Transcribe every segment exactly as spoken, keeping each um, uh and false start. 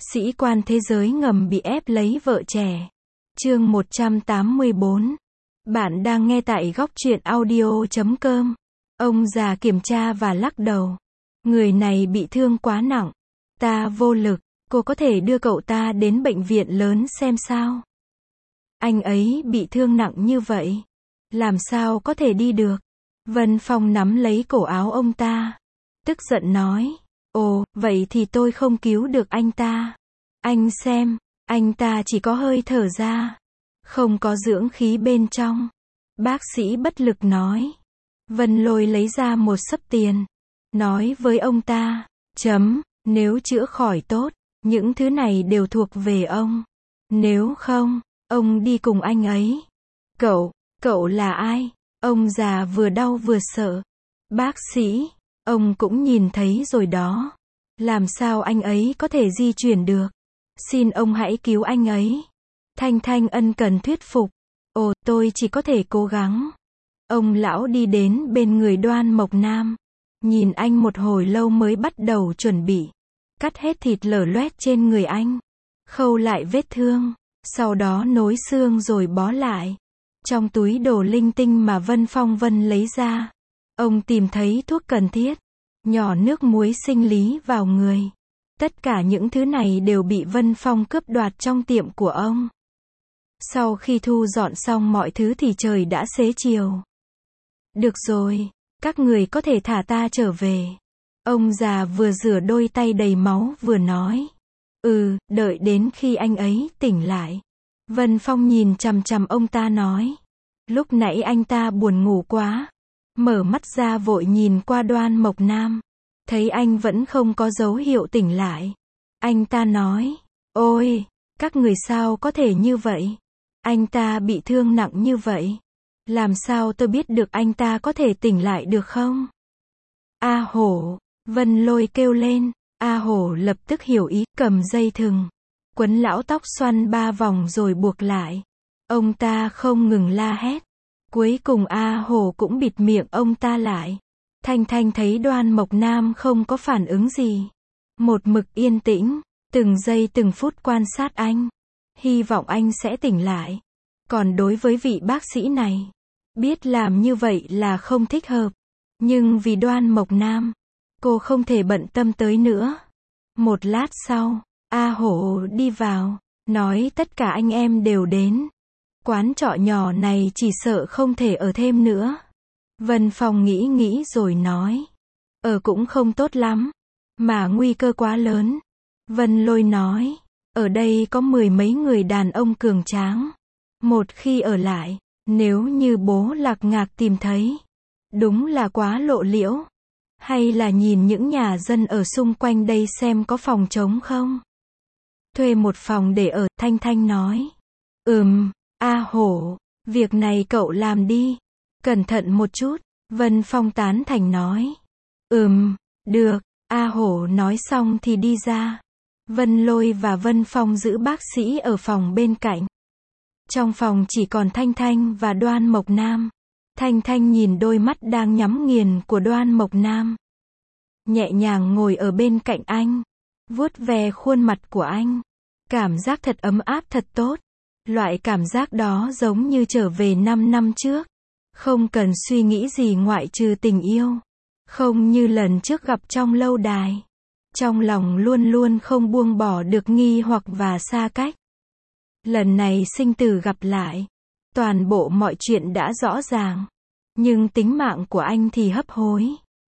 Sĩ quan thế giới ngầm bị ép lấy vợ trẻ. Chương một trăm tám mươi bốn. Bạn đang nghe tại góc truyện audio chấm com. Ông già kiểm tra và lắc đầu. Người này bị thương quá nặng. Ta vô lực. Cô có thể đưa cậu ta đến bệnh viện lớn xem sao? Anh ấy bị thương nặng như vậy. Làm sao có thể đi được? Vân Phong nắm lấy cổ áo ông ta. Tức giận nói. Ồ, vậy thì tôi không cứu được anh ta. Anh xem, anh ta chỉ có hơi thở ra. Không có dưỡng khí bên trong. Bác sĩ bất lực nói. Vân Lôi lấy ra một xấp tiền. Nói với ông ta. Chấm, nếu chữa khỏi tốt, những thứ này đều thuộc về ông. Nếu không, ông đi cùng anh ấy. Cậu, cậu là ai? Ông già vừa đau vừa sợ. Bác sĩ, ông cũng nhìn thấy rồi đó. Làm sao anh ấy có thể di chuyển được? Xin ông hãy cứu anh ấy. Thanh Thanh ân cần thuyết phục. Ồ, tôi chỉ có thể cố gắng. Ông lão đi đến bên người Đoan Mộc Nam. Nhìn anh một hồi lâu mới bắt đầu chuẩn bị. Cắt hết thịt lở loét trên người anh. Khâu lại vết thương. Sau đó nối xương rồi bó lại. Trong túi đồ linh tinh mà Vân Phong Vân lấy ra. Ông tìm thấy thuốc cần thiết. Nhỏ nước muối sinh lý vào người. Tất cả những thứ này đều bị Vân Phong cướp đoạt trong tiệm của ông. Sau khi thu dọn xong mọi thứ thì trời đã xế chiều. Được rồi, các người có thể thả ta trở về. Ông già vừa rửa đôi tay đầy máu vừa nói. Ừ, đợi đến khi anh ấy tỉnh lại. Vân Phong nhìn chằm chằm ông ta nói. Lúc nãy anh ta buồn ngủ quá. Mở mắt ra vội nhìn qua Đoan Mộc Nam. Thấy anh vẫn không có dấu hiệu tỉnh lại. Anh ta nói. Ôi, các người sao có thể như vậy? Anh ta bị thương nặng như vậy. Làm sao tôi biết được anh ta có thể tỉnh lại được không? A Hổ, Vân Lôi kêu lên. A Hổ lập tức hiểu ý, cầm dây thừng. Quấn lão tóc xoăn ba vòng rồi buộc lại. Ông ta không ngừng la hét. Cuối cùng A Hổ cũng bịt miệng ông ta lại. Thanh Thanh thấy Đoan Mộc Nam không có phản ứng gì. Một mực yên tĩnh, từng giây từng phút quan sát anh. Hy vọng anh sẽ tỉnh lại. Còn đối với vị bác sĩ này, biết làm như vậy là không thích hợp. Nhưng vì Đoan Mộc Nam, cô không thể bận tâm tới nữa. Một lát sau, A Hổ đi vào, nói tất cả anh em đều đến. Quán trọ nhỏ này chỉ sợ không thể ở thêm nữa. Vân Phong nghĩ nghĩ rồi nói. Ở cũng không tốt lắm. Mà nguy cơ quá lớn. Vân Lôi nói. Ở đây có mười mấy người đàn ông cường tráng. Một khi ở lại, nếu như bố Lạc Ngạc tìm thấy. Đúng là quá lộ liễu. Hay là nhìn những nhà dân ở xung quanh đây xem có phòng trống không? Thuê một phòng để ở, Thanh Thanh nói. Ừm, A Hổ, việc này cậu làm đi. Cẩn thận một chút, Vân Phong tán thành nói. Ừm, được, A Hổ nói xong thì đi ra. Vân Lôi và Vân Phong giữ bác sĩ ở phòng bên cạnh. Trong phòng chỉ còn Thanh Thanh và Đoan Mộc Nam. Thanh Thanh nhìn đôi mắt đang nhắm nghiền của Đoan Mộc Nam. Nhẹ nhàng ngồi ở bên cạnh anh. Vuốt ve khuôn mặt của anh. Cảm giác thật ấm áp thật tốt. Loại cảm giác đó giống như trở về năm năm trước. Không cần suy nghĩ gì ngoại trừ tình yêu. Không như lần trước gặp trong lâu đài. Trong lòng luôn luôn không buông bỏ được nghi hoặc và xa cách. Lần này sinh tử gặp lại. Toàn bộ mọi chuyện đã rõ ràng. Nhưng tính mạng của anh thì hấp hối.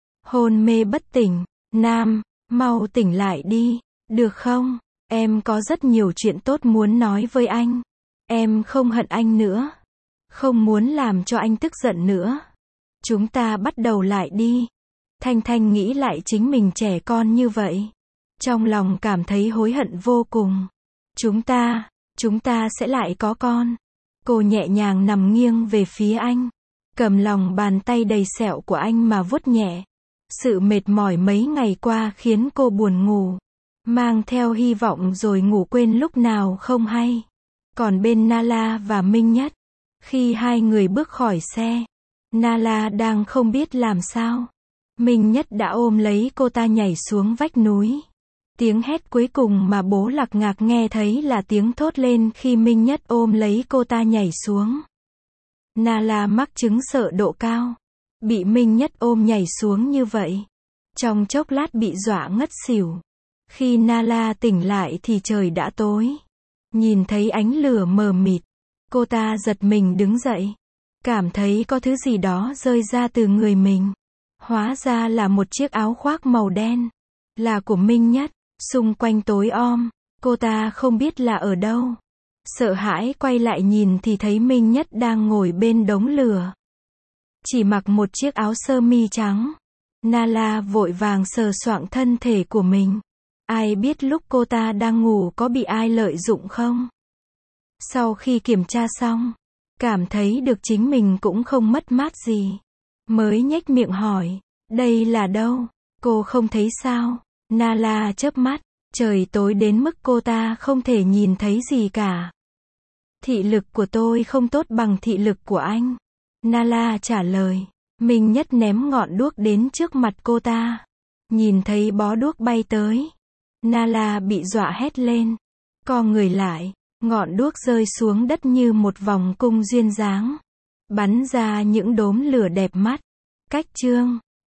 Hôn mê bất tỉnh. Nam, mau tỉnh lại đi. Được không? Em có rất nhiều chuyện tốt muốn nói với anh. Em không hận anh nữa. Không muốn làm cho anh tức giận nữa. Chúng ta bắt đầu lại đi. Thanh Thanh nghĩ lại chính mình trẻ con như vậy. Trong lòng cảm thấy hối hận vô cùng. Chúng ta, chúng ta sẽ lại có con. Cô nhẹ nhàng nằm nghiêng về phía anh. Cầm lòng bàn tay đầy sẹo của anh mà vuốt nhẹ. Sự mệt mỏi mấy ngày qua khiến cô buồn ngủ. Mang theo hy vọng rồi ngủ quên lúc nào không hay. Còn bên Nala và Minh Nhất. Khi hai người bước khỏi xe, Nala đang không biết làm sao. Minh Nhất đã ôm lấy cô ta nhảy xuống vách núi. Tiếng hét cuối cùng mà bố Lạc Ngạc nghe thấy là tiếng thốt lên khi Minh Nhất ôm lấy cô ta nhảy xuống. Nala mắc chứng sợ độ cao. Bị Minh Nhất ôm nhảy xuống như vậy. Trong chốc lát bị dọa ngất xỉu. Khi Nala tỉnh lại thì trời đã tối. Nhìn thấy ánh lửa mờ mịt. Cô ta giật mình đứng dậy. Cảm thấy có thứ gì đó rơi ra từ người mình. Hóa ra là một chiếc áo khoác màu đen. Là của Minh Nhất. Xung quanh tối om. Cô ta không biết là ở đâu. Sợ hãi quay lại nhìn thì thấy Minh Nhất đang ngồi bên đống lửa. Chỉ mặc một chiếc áo sơ mi trắng. Nala vội vàng sờ soạng thân thể của mình. Ai biết lúc cô ta đang ngủ có bị ai lợi dụng không? Sau khi kiểm tra xong, cảm thấy được chính mình cũng không mất mát gì. Mới nhếch miệng hỏi, đây là đâu? Cô không thấy sao? Nala chớp mắt, trời tối đến mức cô ta không thể nhìn thấy gì cả. Thị lực của tôi không tốt bằng thị lực của anh. Nala trả lời. Minh Nhất ném ngọn đuốc đến trước mặt cô ta. Nhìn thấy bó đuốc bay tới. Nala bị dọa hét lên. Co người lại, ngọn đuốc rơi xuống đất như một vòng cung duyên dáng. Bắn ra những đốm lửa đẹp mắt. Cách chương